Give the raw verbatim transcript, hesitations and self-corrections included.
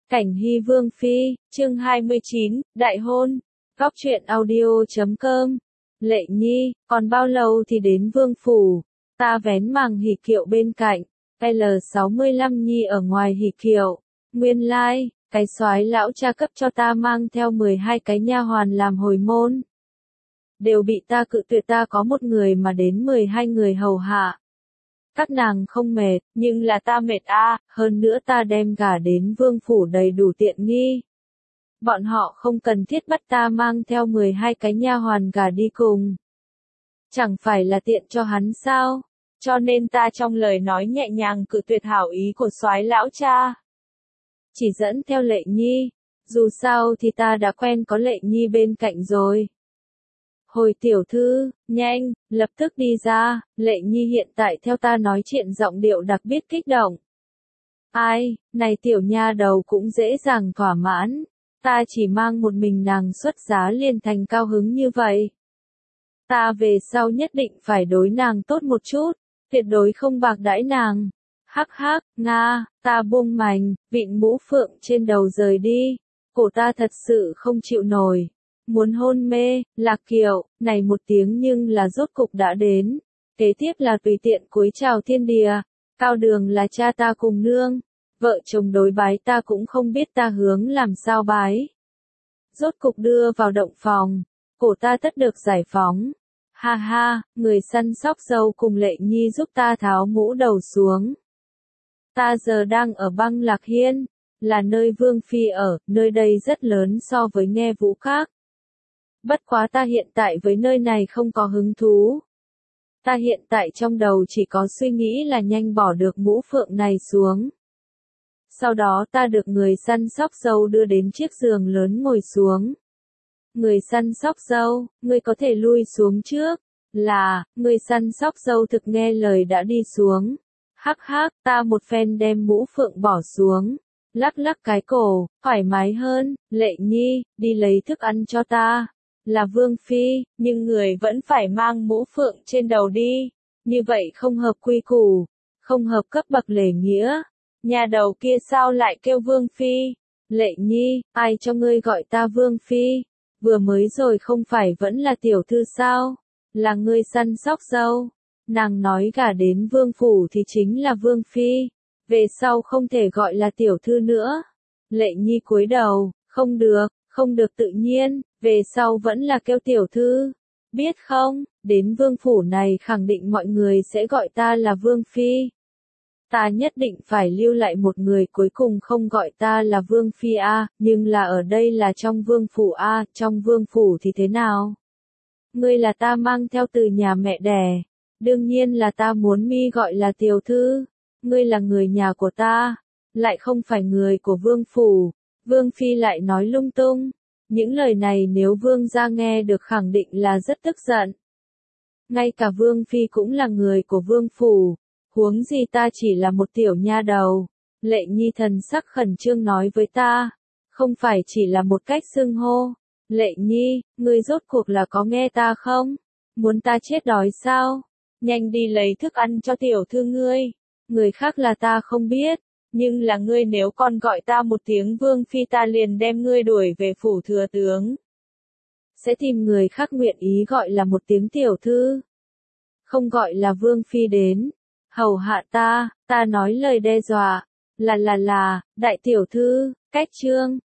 Cảnh Hy Vương Phi, chương hai mươi chín, Đại hôn. Góc truyện audio chấm com. Lệ Nhi, còn bao lâu thì đến Vương Phủ? Ta vén màng hỉ kiệu bên cạnh. L sáu mươi lăm Nhi ở ngoài hỉ kiệu. Nguyên lai, like, cái soái lão cha cấp cho ta mang theo mười hai cái nha hoàn làm hồi môn. Đều bị ta cự tuyệt, ta có một người mà đến mười hai người hầu hạ. Các nàng không mệt, nhưng là ta mệt a, à, hơn nữa ta đem gả đến Vương Phủ đầy đủ tiện nghi. Bọn họ không cần thiết bắt ta mang theo mười hai cái nha hoàn gả đi cùng. Chẳng phải là tiện cho hắn sao? Cho nên ta trong lời nói nhẹ nhàng cự tuyệt hảo ý của soái lão cha. Chỉ dẫn theo Lệ Nhi, dù sao thì ta đã quen có Lệ Nhi bên cạnh rồi. Hồi tiểu thư, nhanh, lập tức đi ra, Lệ Nhi hiện tại theo ta nói chuyện giọng điệu đặc biệt kích động. Ai, này tiểu nha đầu cũng dễ dàng thỏa mãn, ta chỉ mang một mình nàng xuất giá liền thành cao hứng như vậy. Ta về sau nhất định phải đối nàng tốt một chút, tuyệt đối không bạc đãi nàng. Hắc hắc, nga, ta buông mành, vịn mũ phượng trên đầu rời đi, cổ ta thật sự không chịu nổi. Muốn hôn mê, Lạc Kiều, này một tiếng nhưng là rốt cục đã đến. Kế tiếp là tùy tiện cúi chào thiên địa. Cao Đường là cha ta cùng nương. Vợ chồng đối bái ta cũng không biết ta hướng làm sao bái. Rốt cục đưa vào động phòng. Cổ ta tất được giải phóng. Ha ha, người săn sóc dâu cùng Lệ Nhi giúp ta tháo mũ đầu xuống. Ta giờ đang ở Băng Lạc Hiên. Là nơi Vương Phi ở, nơi đây rất lớn so với Nghe Vũ Các. Bất quá ta hiện tại với nơi này không có hứng thú. Ta hiện tại trong đầu chỉ có suy nghĩ là nhanh bỏ được mũ phượng này xuống. Sau đó ta được người săn sóc dâu đưa đến chiếc giường lớn ngồi xuống. Người săn sóc dâu, ngươi có thể lui xuống trước. Là, người săn sóc dâu thực nghe lời đã đi xuống. Hắc hắc, ta một phen đem mũ phượng bỏ xuống. Lắc lắc cái cổ, thoải mái hơn, Lệ Nhi, đi lấy thức ăn cho ta. Là Vương Phi, nhưng người vẫn phải mang mũ phượng trên đầu đi. Như vậy không hợp quy củ, không hợp cấp bậc lễ nghĩa. Nhà đầu kia sao lại kêu Vương Phi? Lệ Nhi, ai cho ngươi gọi ta Vương Phi? Vừa mới rồi không phải vẫn là tiểu thư sao? Là ngươi săn sóc dâu. Nàng nói gả đến Vương Phủ thì chính là Vương Phi. Về sau không thể gọi là tiểu thư nữa. Lệ Nhi cúi đầu, không được, không được tự nhiên. Về sau vẫn là kêu tiểu thư. Biết không, đến Vương Phủ này khẳng định mọi người sẽ gọi ta là Vương Phi. Ta nhất định phải lưu lại một người cuối cùng không gọi ta là Vương Phi a, nhưng là ở đây là trong Vương Phủ a, trong Vương Phủ thì thế nào? Ngươi là ta mang theo từ nhà mẹ đẻ. Đương nhiên là ta muốn mi gọi là tiểu thư. Ngươi là người nhà của ta, lại không phải người của Vương Phủ. Vương Phi lại nói lung tung. Những lời này nếu Vương gia nghe được khẳng định là rất tức giận. Ngay cả Vương Phi cũng là người của Vương Phủ. Huống gì ta chỉ là một tiểu nha đầu. Lệ Nhi thần sắc khẩn trương nói với ta. Không phải chỉ là một cách xưng hô. Lệ Nhi, ngươi rốt cuộc là có nghe ta không? Muốn ta chết đói sao? Nhanh đi lấy thức ăn cho tiểu thư ngươi. Người khác là ta không biết. Nhưng là ngươi nếu còn gọi ta một tiếng Vương Phi ta liền đem ngươi đuổi về phủ thừa tướng. Sẽ tìm người khác nguyện ý gọi là một tiếng tiểu thư. Không gọi là Vương Phi đến. Hầu hạ ta, ta nói lời đe dọa. Là là là, đại tiểu thư, cách chương.